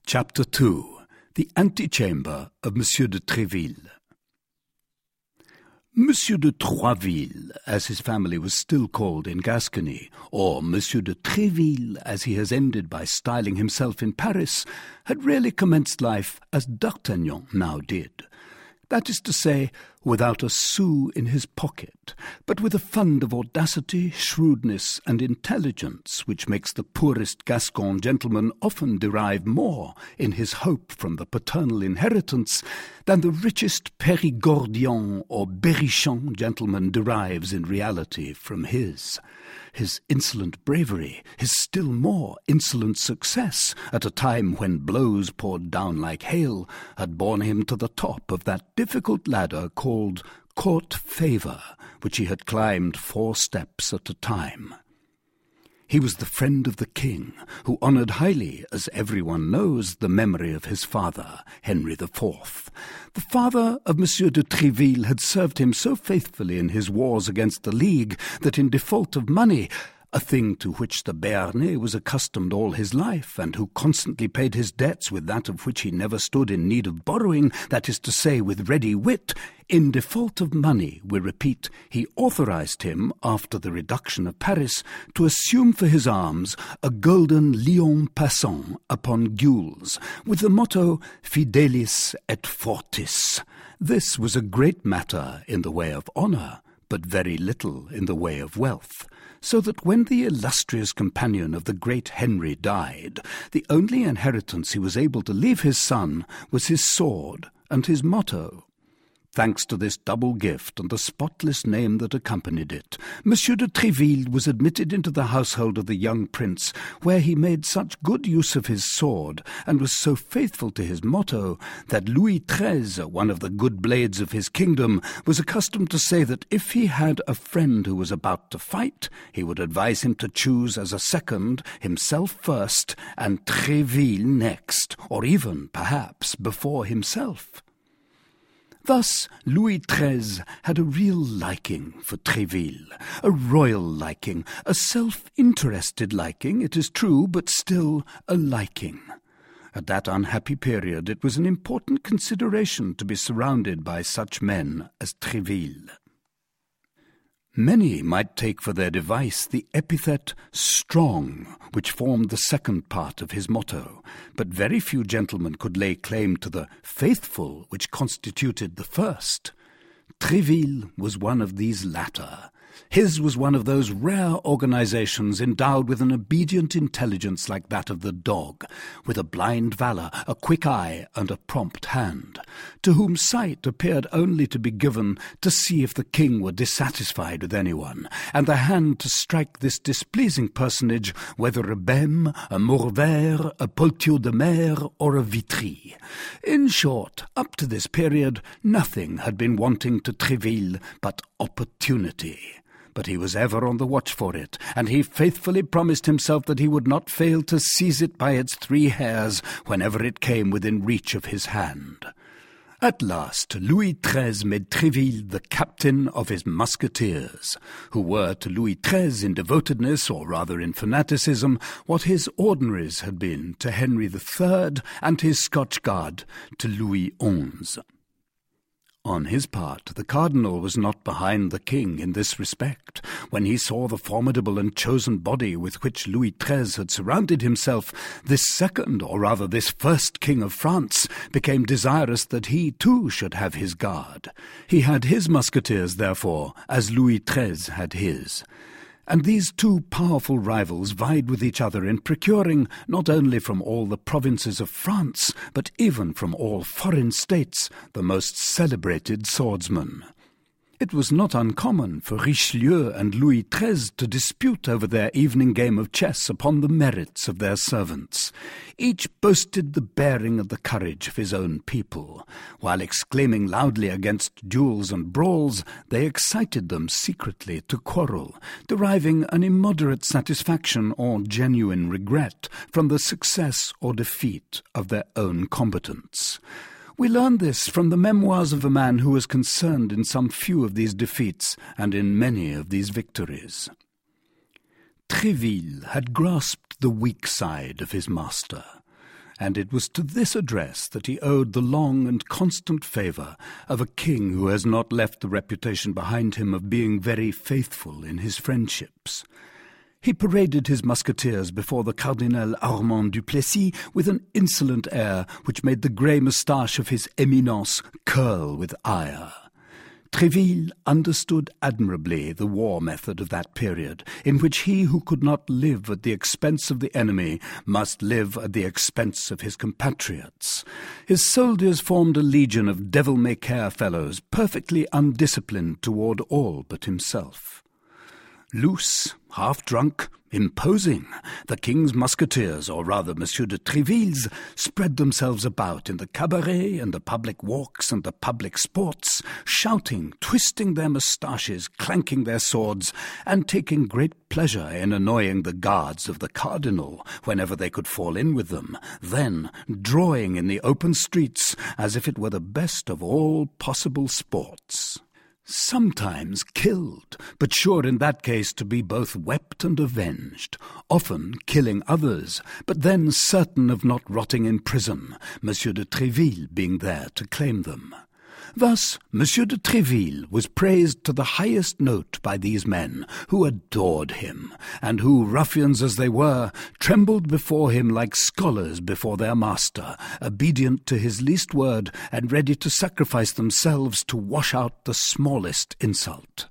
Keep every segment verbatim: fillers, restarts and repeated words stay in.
Chapter two. The Antechamber of Monsieur de Tréville. Monsieur de Troisville, as his family was still called in Gascony, or Monsieur de Tréville, as he has ended by styling himself in Paris, had really commenced life as D'Artagnan now did. That is to say, without a sou in his pocket, but with a fund of audacity, shrewdness, and intelligence which makes the poorest Gascon gentleman often derive more in his hope from the paternal inheritance than the richest Périgordian or Berrichon gentleman derives in reality from his. His insolent bravery, his still more insolent success, at a time when blows poured down like hail, had borne him to the top of that difficult ladder called court favour, which he had climbed four steps at a time. He was the friend of the king, who honoured highly, as everyone knows, the memory of his father, Henry the Fourth. The father of Monsieur de Tréville had served him so faithfully in his wars against the League that in default of money, a thing to which the Béarnais was accustomed all his life, and who constantly paid his debts with that of which he never stood in need of borrowing, that is to say, with ready wit, in default of money, we repeat, he authorized him, after the reduction of Paris, to assume for his arms a golden lion passant upon gules, with the motto Fidelis et Fortis. This was a great matter in the way of honour, but very little in the way of wealth, so that when the illustrious companion of the great Henry died, the only inheritance he was able to leave his son was his sword and his motto. Thanks to this double gift and the spotless name that accompanied it, Monsieur de Tréville was admitted into the household of the young prince, where he made such good use of his sword, and was so faithful to his motto, that Louis Treize, one of the good blades of his kingdom, was accustomed to say that if he had a friend who was about to fight, he would advise him to choose as a second, himself first, and Tréville next, or even, perhaps, before himself. Thus Louis Treize had a real liking for Tréville, a royal liking, a self-interested liking, it is true, but still a liking. At that unhappy period it was an important consideration to be surrounded by such men as Tréville. Many might take for their device the epithet strong, which formed the second part of his motto, but very few gentlemen could lay claim to the faithful, which constituted the first. Tréville was one of these latter. His was one of those rare organizations endowed with an obedient intelligence like that of the dog, with a blind valour, a quick eye, and a prompt hand, to whom sight appeared only to be given to see if the king were dissatisfied with anyone, and the hand to strike this displeasing personage, whether a Bem, a Maurevert, a Poltiot de Mer, or a Vitry. In short, up to this period, nothing had been wanting to Tréville but opportunity. But he was ever on the watch for it, and he faithfully promised himself that he would not fail to seize it by its three hairs whenever it came within reach of his hand. At last Louis Treize made Tréville the captain of his musketeers, who were to Louis Treize in devotedness, or rather in fanaticism, what his ordinaries had been to Henry the Third and his Scotch Guard to Louis Onze. On his part, the cardinal was not behind the king in this respect. When he saw the formidable and chosen body with which Louis Treize had surrounded himself, this second, or rather this first king of France, became desirous that he too should have his guard. He had his musketeers, therefore, as Louis Treize had his. And these two powerful rivals vied with each other in procuring, not only from all the provinces of France, but even from all foreign states, the most celebrated swordsmen. It was not uncommon for Richelieu and Louis Treize to dispute over their evening game of chess upon the merits of their servants. Each boasted the bearing of the courage of his own people. While exclaiming loudly against duels and brawls, they excited them secretly to quarrel, deriving an immoderate satisfaction or genuine regret from the success or defeat of their own combatants. We learn this from the memoirs of a man who was concerned in some few of these defeats and in many of these victories. Tréville had grasped the weak side of his master, and it was to this address that he owed the long and constant favour of a king who has not left the reputation behind him of being very faithful in his friendships. He paraded his musketeers before the Cardinal Armand du Plessis with an insolent air which made the grey moustache of his Eminence curl with ire. Tréville understood admirably the war method of that period, in which he who could not live at the expense of the enemy must live at the expense of his compatriots. His soldiers formed a legion of devil-may-care fellows, perfectly undisciplined toward all but himself. Loose, half-drunk, imposing, the king's musketeers, or rather Monsieur de Tréville's, spread themselves about in the cabaret and the public walks and the public sports, shouting, twisting their moustaches, clanking their swords, and taking great pleasure in annoying the guards of the cardinal whenever they could fall in with them, then drawing in the open streets as if it were the best of all possible sports. Sometimes killed, but sure in that case to be both wept and avenged, often killing others, but then certain of not rotting in prison, Monsieur de Tréville being there to claim them. Thus, Monsieur de Tréville was praised to the highest note by these men, who adored him, and who, ruffians as they were, trembled before him like scholars before their master, obedient to his least word, and ready to sacrifice themselves to wash out the smallest insult.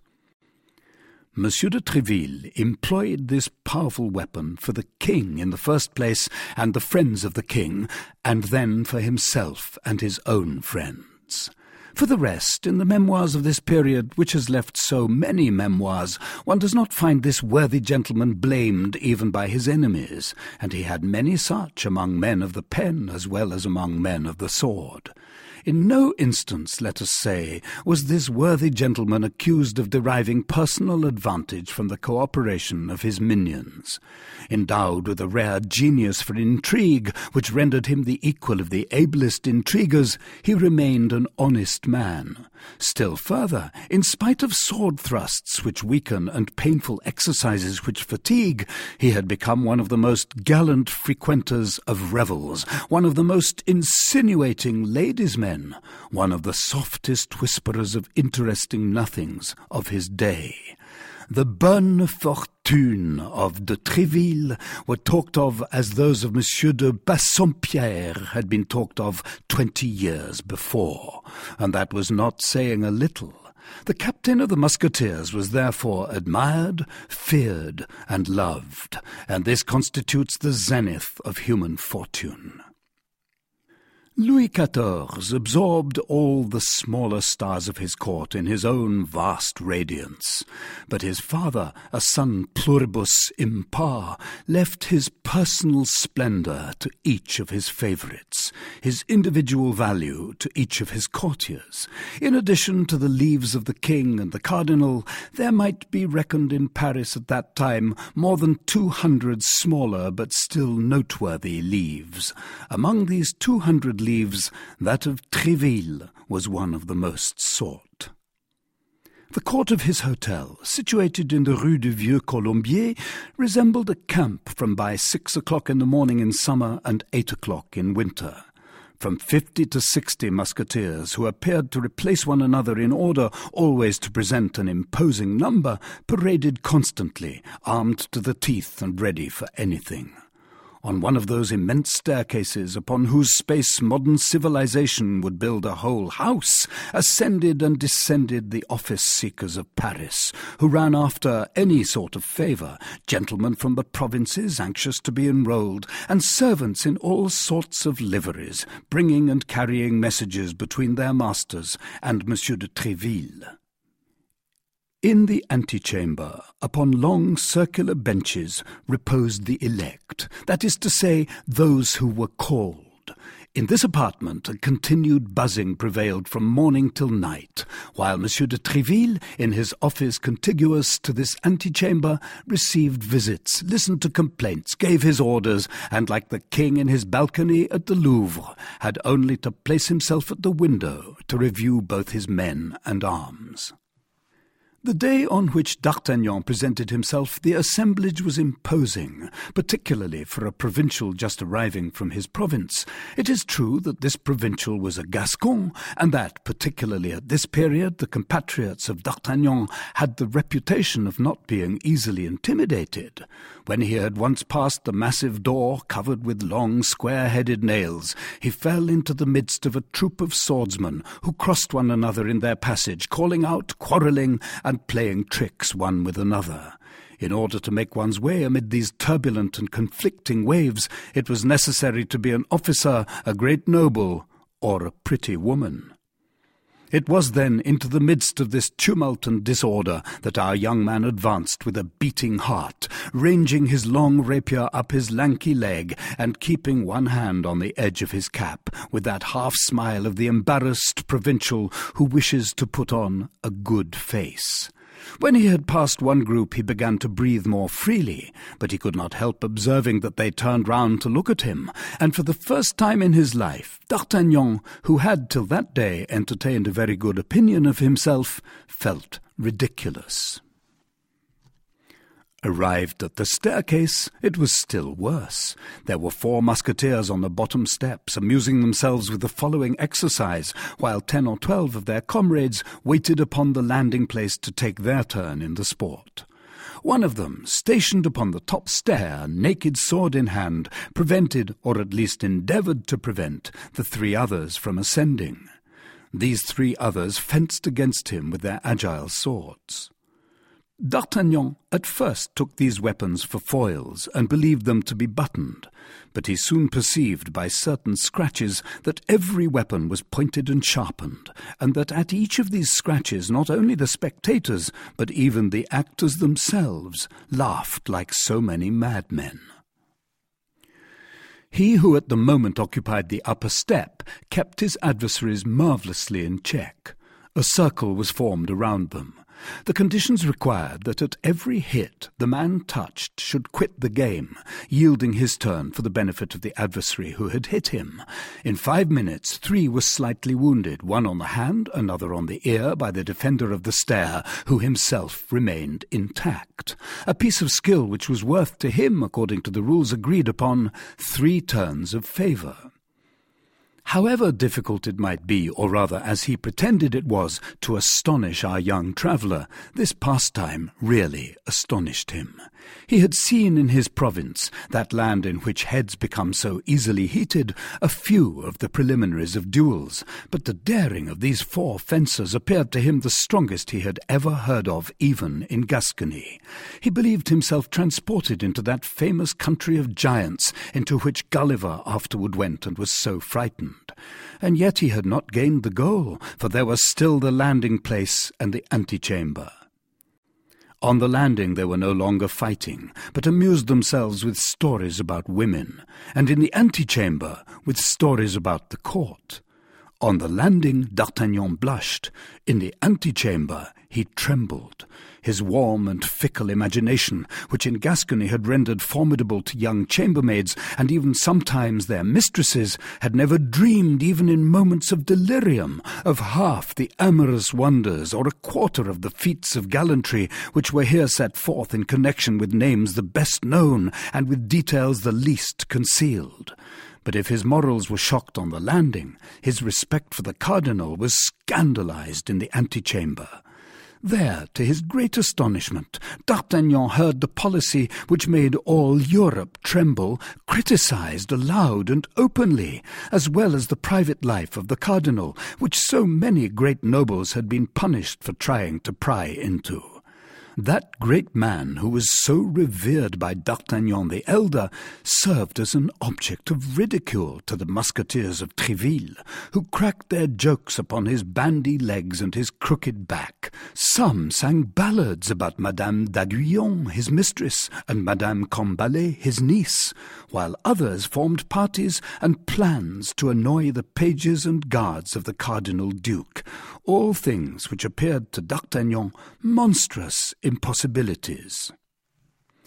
Monsieur de Tréville employed this powerful weapon for the king in the first place, and the friends of the king, and then for himself and his own friends. For the rest, in the memoirs of this period, which has left so many memoirs, one does not find this worthy gentleman blamed even by his enemies, and he had many such among men of the pen as well as among men of the sword. In no instance, let us say, was this worthy gentleman accused of deriving personal advantage from the cooperation of his minions. Endowed with a rare genius for intrigue, which rendered him the equal of the ablest intriguers, he remained an honest man. Still further, in spite of sword thrusts which weaken and painful exercises which fatigue, he had become one of the most gallant frequenters of revels, one of the most insinuating ladies' men, one of the softest whisperers of interesting nothings of his day. The bonnes fortunes of de Tréville were talked of as those of Monsieur de Bassompierre had been talked of twenty years before, and that was not saying a little. The captain of the musketeers was therefore admired, feared, and loved, and this constitutes the zenith of human fortune. Louis the fourteenth absorbed all the smaller stars of his court in his own vast radiance, but his father, a son pluribus impar, left his personal splendour to each of his favourites, his individual value to each of his courtiers. In addition to the leaves of the king and the cardinal, there might be reckoned in Paris at that time more than two hundred smaller but still noteworthy leaves. Among these two hundred leaves, that of Tréville was one of the most sought. The court of his hotel, situated in the Rue du Vieux Colombier, resembled a camp from by six o'clock in the morning in summer and eight o'clock in winter. From fifty to sixty musketeers, who appeared to replace one another in order always to present an imposing number, paraded constantly, armed to the teeth and ready for anything. On one of those immense staircases upon whose space modern civilization would build a whole house, ascended and descended the office-seekers of Paris, who ran after any sort of favour, gentlemen from the provinces anxious to be enrolled, and servants in all sorts of liveries, bringing and carrying messages between their masters and Monsieur de Tréville. In the antechamber, upon long circular benches, reposed the elect, that is to say, those who were called. In this apartment a continued buzzing prevailed from morning till night, while Monsieur de Tréville, in his office contiguous to this antechamber, received visits, listened to complaints, gave his orders, and, like the king in his balcony at the Louvre, had only to place himself at the window to review both his men and arms. The day on which D'Artagnan presented himself, the assemblage was imposing, particularly for a provincial just arriving from his province. It is true that this provincial was a Gascon, and that, particularly at this period, the compatriots of D'Artagnan had the reputation of not being easily intimidated. When he had once passed the massive door, covered with long, square-headed nails, he fell into the midst of a troop of swordsmen who crossed one another in their passage, calling out, quarrelling, and playing tricks one with another. In order to make one's way amid these turbulent and conflicting waves, it was necessary to be an officer, a great noble, or a pretty woman. It was then into the midst of this tumult and disorder that our young man advanced with a beating heart, ranging his long rapier up his lanky leg, and keeping one hand on the edge of his cap, with that half-smile of the embarrassed provincial who wishes to put on a good face. When he had passed one group he began to breathe more freely, but he could not help observing that they turned round to look at him, and for the first time in his life, D'Artagnan, who had till that day entertained a very good opinion of himself, felt ridiculous. Arrived at the staircase, it was still worse. There were four musketeers on the bottom steps, amusing themselves with the following exercise, while ten or twelve of their comrades waited upon the landing-place to take their turn in the sport. One of them, stationed upon the top stair, naked sword in hand, prevented, or at least endeavoured to prevent, the three others from ascending. These three others fenced against him with their agile swords. D'Artagnan at first took these weapons for foils and believed them to be buttoned, but he soon perceived by certain scratches that every weapon was pointed and sharpened, and that at each of these scratches not only the spectators, but even the actors themselves, laughed like so many madmen. He who at the moment occupied the upper step kept his adversaries marvellously in check. A circle was formed around them. The conditions required that at every hit the man touched should quit the game, yielding his turn for the benefit of the adversary who had hit him. In five minutes three were slightly wounded, one on the hand, another on the ear, by the defender of the stair, who himself remained intact. A piece of skill which was worth to him, according to the rules agreed upon, three turns of favour. However difficult it might be, or rather as he pretended it was, to astonish our young traveller, this pastime really astonished him. He had seen in his province, that land in which heads become so easily heated, a few of the preliminaries of duels, but the daring of these four fencers appeared to him the strongest he had ever heard of, even in Gascony. He believed himself transported into that famous country of giants into which Gulliver afterward went and was so frightened. And yet he had not gained the goal, for there was still the landing-place and the antechamber. On the landing they were no longer fighting, but amused themselves with stories about women, and in the antechamber with stories about the court. On the landing D'Artagnan blushed, in the antechamber he trembled. His warm and fickle imagination, which in Gascony had rendered formidable to young chambermaids, and even sometimes their mistresses, had never dreamed, even in moments of delirium, of half the amorous wonders or a quarter of the feats of gallantry which were here set forth in connection with names the best known and with details the least concealed. But if his morals were shocked on the landing, his respect for the cardinal was scandalized in the antechamber. There, to his great astonishment, D'Artagnan heard the policy which made all Europe tremble criticized aloud and openly, as well as the private life of the cardinal, which so many great nobles had been punished for trying to pry into. That great man, who was so revered by D'Artagnan the elder, served as an object of ridicule to the musketeers of Tréville, who cracked their jokes upon his bandy legs and his crooked back. Some sang ballads about Madame d'Aiguillon, his mistress, and Madame Combalet, his niece, while others formed parties and plans to annoy the pages and guards of the Cardinal Duke, all things which appeared to D'Artagnan monstrous impossibilities.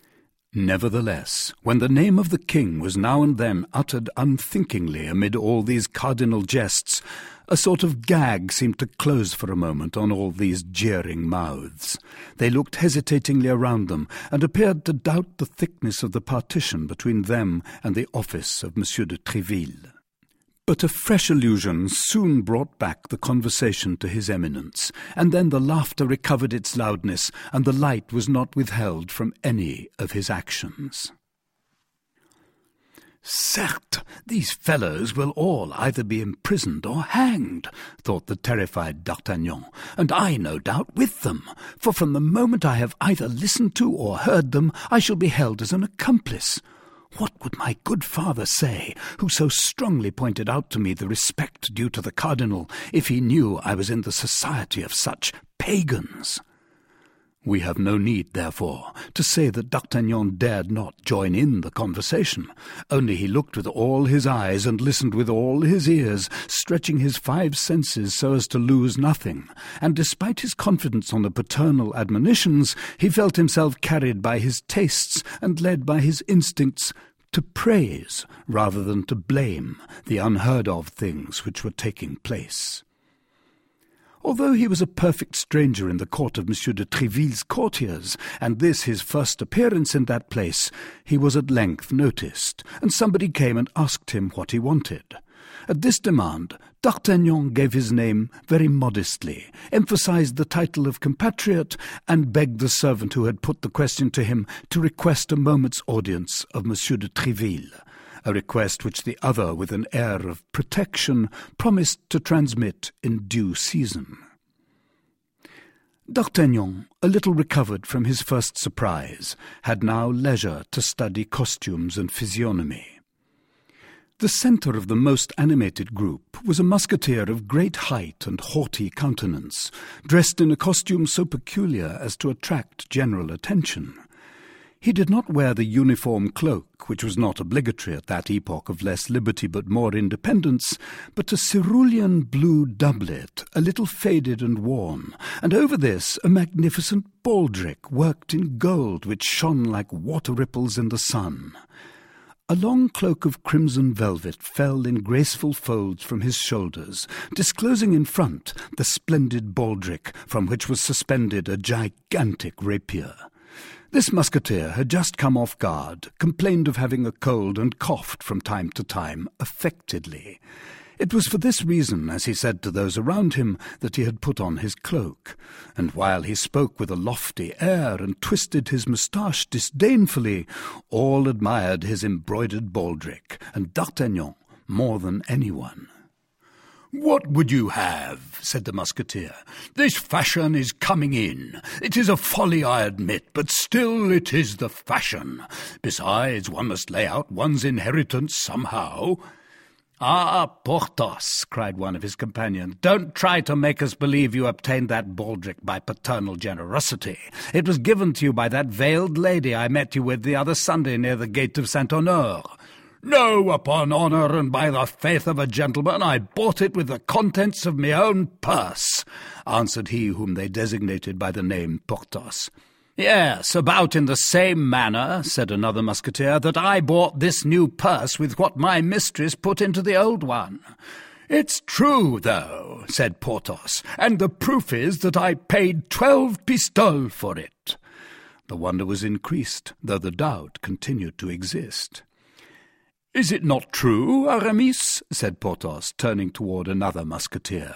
Nevertheless, when the name of the king was now and then uttered unthinkingly amid all these cardinal jests, a sort of gag seemed to close for a moment on all these jeering mouths. They looked hesitatingly around them, and appeared to doubt the thickness of the partition between them and the office of Monsieur de Tréville. But a fresh allusion soon brought back the conversation to his eminence, and then the laughter recovered its loudness, and the light was not withheld from any of his actions. "Certes, these fellows will all either be imprisoned or hanged," thought the terrified D'Artagnan, "and I, no doubt, with them, for from the moment I have either listened to or heard them, I shall be held as an accomplice. What would my good father say, who so strongly pointed out to me the respect due to the cardinal, if he knew I was in the society of such pagans?" We have no need, therefore, to say that D'Artagnan dared not join in the conversation, only he looked with all his eyes and listened with all his ears, stretching his five senses so as to lose nothing, and despite his confidence on the paternal admonitions, he felt himself carried by his tastes and led by his instincts to praise rather than to blame the unheard-of things which were taking place. Although he was a perfect stranger in the court of Monsieur de Tréville's courtiers, and this his first appearance in that place, he was at length noticed, and somebody came and asked him what he wanted. At this demand, D'Artagnan gave his name very modestly, emphasized the title of compatriot, and begged the servant who had put the question to him to request a moment's audience of Monsieur de Tréville, a request which the other, with an air of protection, promised to transmit in due season. D'Artagnan, a little recovered from his first surprise, had now leisure to study costumes and physiognomy. The centre of the most animated group was a musketeer of great height and haughty countenance, dressed in a costume so peculiar as to attract general attention. He did not wear the uniform cloak, which was not obligatory at that epoch of less liberty but more independence, but a cerulean blue doublet, a little faded and worn, and over this a magnificent baldric worked in gold which shone like water ripples in the sun. A long cloak of crimson velvet fell in graceful folds from his shoulders, disclosing in front the splendid baldric from which was suspended a gigantic rapier. This musketeer had just come off guard, complained of having a cold, and coughed from time to time affectedly. It was for this reason, as he said to those around him, that he had put on his cloak, and while he spoke with a lofty air and twisted his moustache disdainfully, all admired his embroidered baldric, and D'Artagnan more than anyone. "What would you have?" said the musketeer. "This fashion is coming in. It is a folly, I admit, but still it is the fashion. Besides, one must lay out one's inheritance somehow." "Ah, Porthos," cried one of his companions, "don't try to make us believe you obtained that baldric by paternal generosity. It was given to you by that veiled lady I met you with the other Sunday near the gate of Saint-Honore." "No, upon honour and by the faith of a gentleman, I bought it with the contents of my own purse," answered he whom they designated by the name Porthos. "Yes, about in the same manner," said another musketeer, "that I bought this new purse with what my mistress put into the old one." "It's true, though," said Porthos, "and the proof is that I paid twelve pistoles for it." The wonder was increased, though the doubt continued to exist. "Is it not true, Aramis?" said Porthos, turning toward another musketeer.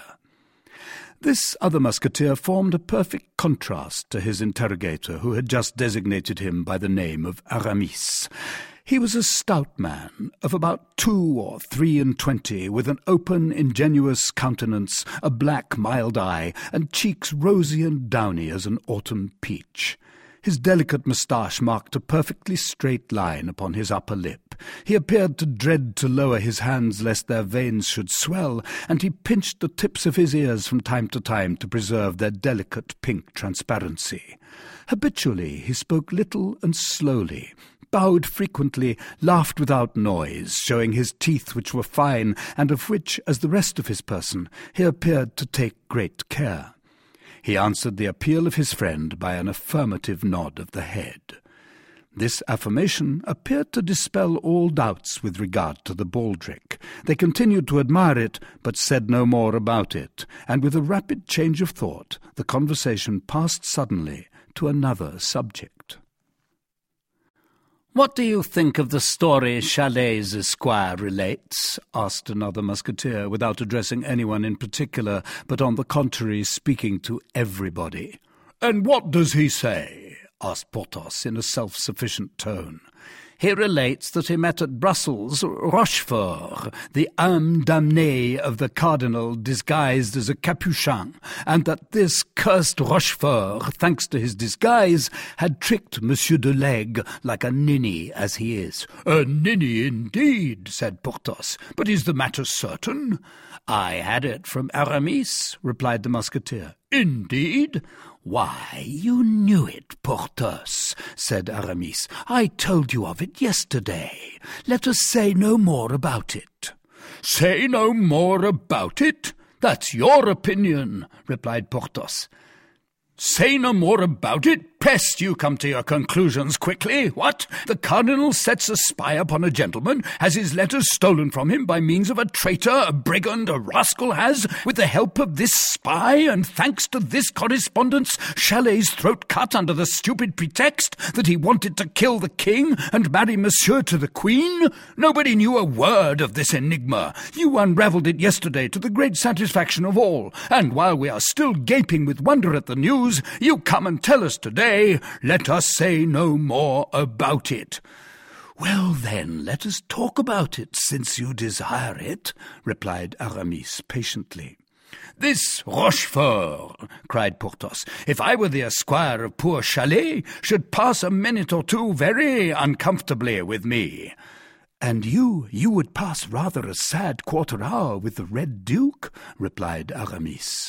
This other musketeer formed a perfect contrast to his interrogator, who had just designated him by the name of Aramis. He was a stout man, of about two or three and twenty, with an open, ingenuous countenance, a black, mild eye, and cheeks rosy and downy as an autumn peach. His delicate moustache marked a perfectly straight line upon his upper lip. He appeared to dread to lower his hands lest their veins should swell, and he pinched the tips of his ears from time to time to preserve their delicate pink transparency. Habitually he spoke little and slowly, bowed frequently, laughed without noise, showing his teeth which were fine, and of which, as the rest of his person, he appeared to take great care. He answered the appeal of his friend by an affirmative nod of the head. This affirmation appeared to dispel all doubts with regard to the baldric. They continued to admire it, but said no more about it, and with a rapid change of thought, the conversation passed suddenly to another subject. "What do you think of the story Chalais' esquire relates?" asked another musketeer, without addressing anyone in particular, but on the contrary speaking to everybody. "And what does he say?" asked Porthos in a self-sufficient tone. "He relates that he met at Brussels Rochefort, the âme damnée of the cardinal disguised as a capuchin, and that this cursed Rochefort, thanks to his disguise, had tricked Monsieur de Lège like a ninny as he is." "A ninny indeed," said Porthos. "But is the matter certain?" "I had it from Aramis," replied the musketeer. "Indeed?" "Why, you knew it, Porthos," said Aramis. "I told you of it yesterday. Let us say no more about it." "Say no more about it? That's your opinion," replied Porthos. "Say no more about it? Peste, you come to your conclusions quickly. What? The cardinal sets a spy upon a gentleman, has his letters stolen from him by means of a traitor, a brigand, a rascal has, with the help of this spy, and thanks to this correspondence, Chalais' throat cut under the stupid pretext that he wanted to kill the king and marry Monsieur to the queen? Nobody knew a word of this enigma. You unravelled it yesterday to the great satisfaction of all, and while we are still gaping with wonder at the news, you come and tell us today, let us say no more about it." "Well, then, let us talk about it, since you desire it," replied Aramis patiently. "This Rochefort," cried Porthos, "if I were the esquire of poor Chalais, should pass a minute or two very uncomfortably with me." "And you, you would pass rather a sad quarter hour with the Red Duke," replied Aramis.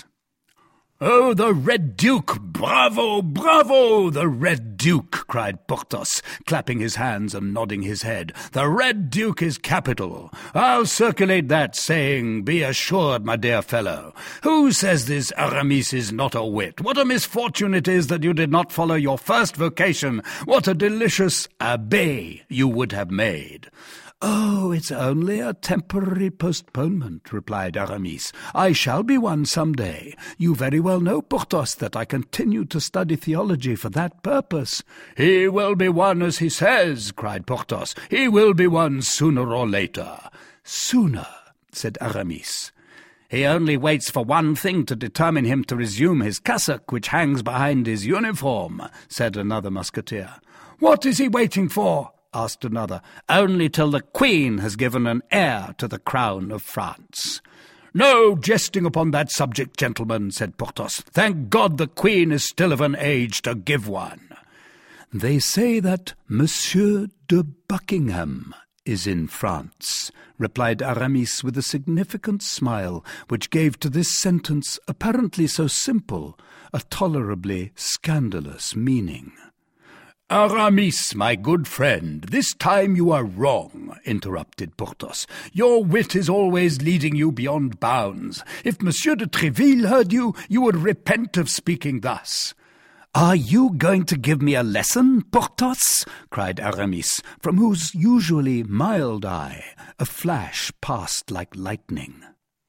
"Oh, the Red Duke! Bravo, bravo, the Red Duke!" cried Porthos, clapping his hands and nodding his head. "The Red Duke is capital. I'll circulate that saying, be assured, my dear fellow. Who says this Aramis is not a wit? What a misfortune it is that you did not follow your first vocation. What a delicious abbé you would have made." "Oh, it's only a temporary postponement," replied Aramis. "I shall be one some day. You very well know, Porthos, that I continue to study theology for that purpose." "He will be one, as he says," cried Porthos. "He will be one sooner or later." "Sooner," said Aramis. "He only waits for one thing to determine him to resume his cassock, which hangs behind his uniform," said another musketeer. "What is he waiting for?" asked another. "Only till the Queen has given an heir to the crown of France." "No jesting upon that subject, gentlemen," said Porthos. "Thank God the Queen is still of an age to give one." "They say that Monsieur de Buckingham is in France," replied Aramis with a significant smile, which gave to this sentence, apparently so simple, a tolerably scandalous meaning. "Aramis, my good friend, this time you are wrong," interrupted Porthos. "Your wit is always leading you beyond bounds. If Monsieur de Tréville heard you, you would repent of speaking thus." "Are you going to give me a lesson, Porthos?" cried Aramis, from whose usually mild eye a flash passed like lightning.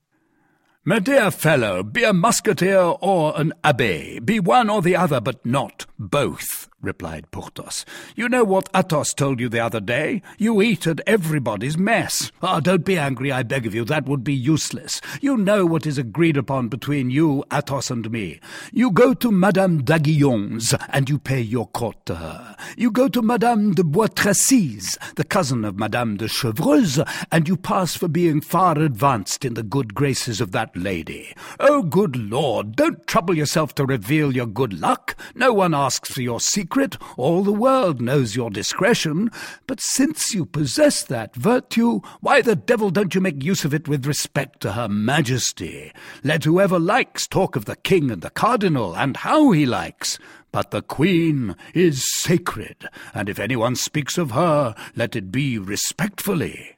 "My dear fellow, be a musketeer or an abbé. Be one or the other, but not both," replied Porthos. "You know what Athos told you the other day? You eat at everybody's mess. Ah, don't be angry, I beg of you. That would be useless. You know what is agreed upon between you, Athos, and me. You go to Madame d'Aguillon's, and you pay your court to her. You go to Madame de Bois Tracy's, the cousin of Madame de Chevreuse, and you pass for being far advanced in the good graces of that lady. Oh, good Lord, don't trouble yourself to reveal your good luck. No one asks for your secret. All the world knows your discretion. But since you possess that virtue, why the devil don't you make use of it with respect to Her Majesty? Let whoever likes talk of the king and the cardinal, and how he likes. But the Queen is sacred, and if anyone speaks of her, let it be respectfully."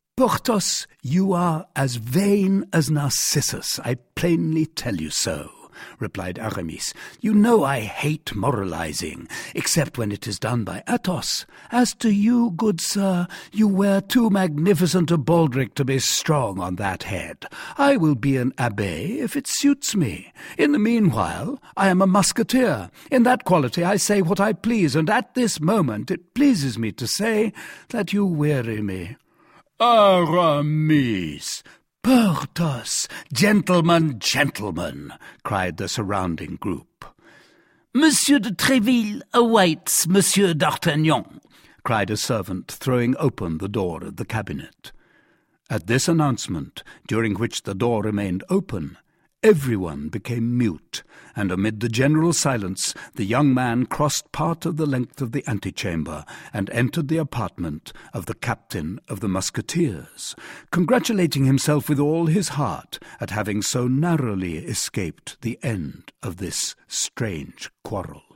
"Porthos, you are as vain as Narcissus, I plainly tell you so," replied Aramis. "You know I hate moralizing, except when it is done by Athos. As to you, good sir, you wear too magnificent a baldric to be strong on that head. I will be an abbé if it suits me. In the meanwhile, I am a musketeer. In that quality I say what I please, and at this moment it pleases me to say that you weary me." "Aramis! "Porthos! Gentlemen, gentlemen!" cried the surrounding group. "Monsieur de Tréville awaits Monsieur d'Artagnan," cried a servant, throwing open the door of the cabinet. At this announcement, during which the door remained open, everyone became mute, and amid the general silence the young man crossed part of the length of the antechamber and entered the apartment of the captain of the musketeers, congratulating himself with all his heart at having so narrowly escaped the end of this strange quarrel.